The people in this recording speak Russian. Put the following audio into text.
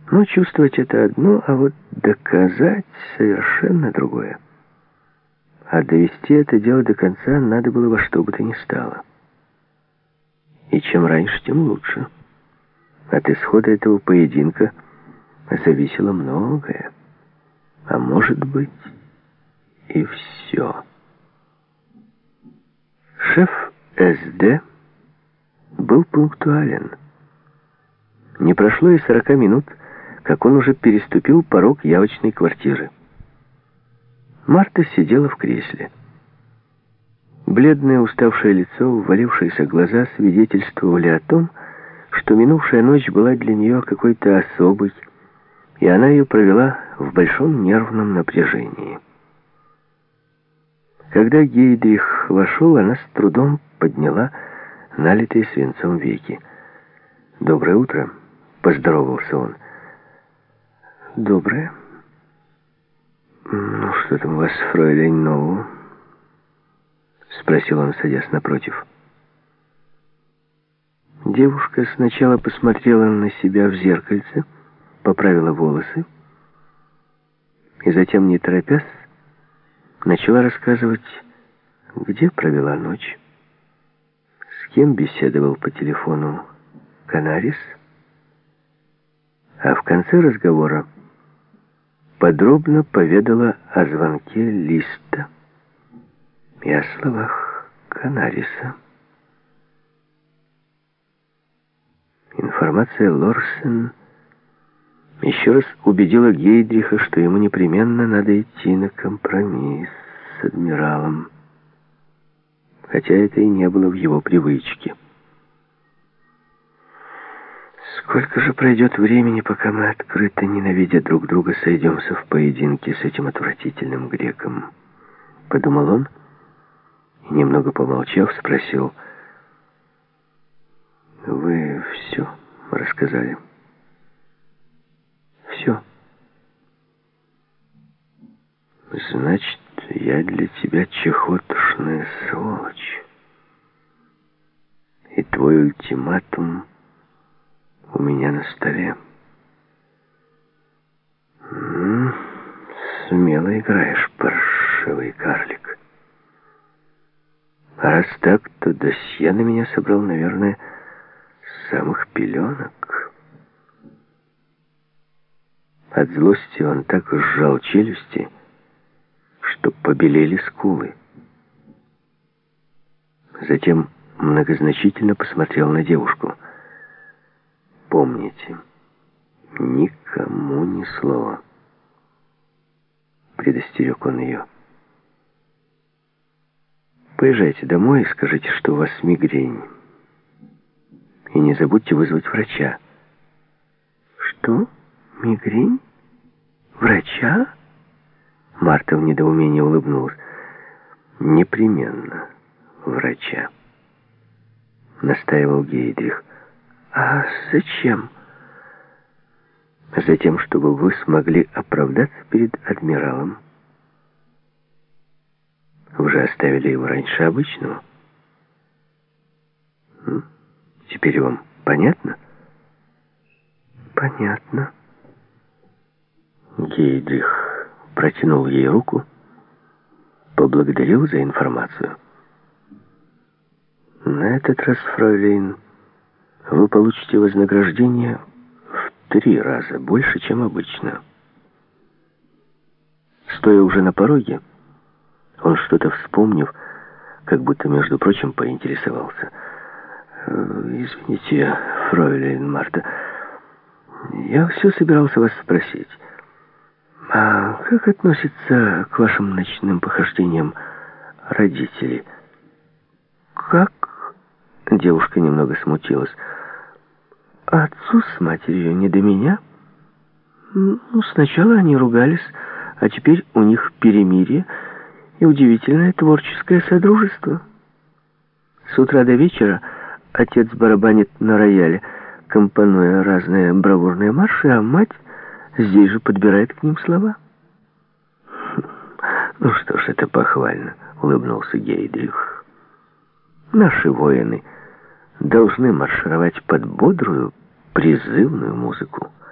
Но чувствовать это одно, а вот доказать совершенно другое. А довести это дело до конца надо было во что бы то ни стало. И чем раньше, тем лучше. От исхода этого поединка зависело многое. А может быть, и все. Шеф СД был пунктуален. Не прошло и 40 минут, как он уже переступил порог явочной квартиры. Марта сидела в кресле. Бледное, уставшее лицо, ввалившиеся глаза свидетельствовали о том, что минувшая ночь была для нее какой-то особой, и она ее провела в большом нервном напряжении. Когда Гейдрих вошел, она с трудом подняла налитые свинцом веки. «Доброе утро», — поздоровался он. «Доброе. Ну, что там у вас, фройлейн, нового?» — спросил он, садясь напротив. Девушка сначала посмотрела на себя в зеркальце, поправила волосы, и затем, не торопясь, начала рассказывать, где провела ночь, с кем беседовал по телефону Канарис, а в конце разговора подробно поведала о звонке Листа и о словах Канариса. Информация Лорсен еще раз убедила Гейдриха, что ему непременно надо идти на компромисс с адмиралом, хотя это и не было в его привычке. Сколько же пройдет времени, пока мы, открыто ненавидя друг друга, сойдемся в поединке с этим отвратительным греком? Подумал он и, немного помолчав, спросил: «Вы все рассказали?» «Все». «Значит, я для тебя чехотошная сволочь. И твой ультиматум у меня на столе. Смело играешь, паршивый карлик. А раз так, то досье на меня собрал, наверное, с самых пеленок». От злости он так сжал челюсти, что побелели скулы. Затем многозначительно посмотрел на девушку. «Помните, никому ни слова», — предостерег он ее. «Поезжайте домой и скажите, что у вас мигрень. И не забудьте вызвать врача». «Что? Мигрень? Врача?» Марта в недоумении улыбнулась. «Непременно врача», — настаивал Гейдрих. «А зачем?» «Затем, чтобы вы смогли оправдаться перед адмиралом. Вы же оставили его раньше обычного. Теперь вам понятно?» «Понятно». Гейдрих протянул ей руку, поблагодарил за информацию. «На этот раз, фройлейн, вы получите вознаграждение в 3 раза больше, чем обычно». Стоя уже на пороге, он, что-то вспомнив, как будто, между прочим, поинтересовался: «Извините, фройлейн Марта, я все собирался вас спросить. А как относятся к вашим ночным похождениям родители?» «Как?» Девушка немного смутилась. «Отцу с матерью не до меня. Ну, сначала они ругались, а теперь у них перемирие и удивительное творческое содружество. С утра до вечера отец барабанит на рояле, компонуя разные бравурные марши, а мать здесь же подбирает к ним слова». «Ну что ж, это похвально», — улыбнулся Гейдрих. «Наши воины должны маршировать под бодрую, призывную музыку».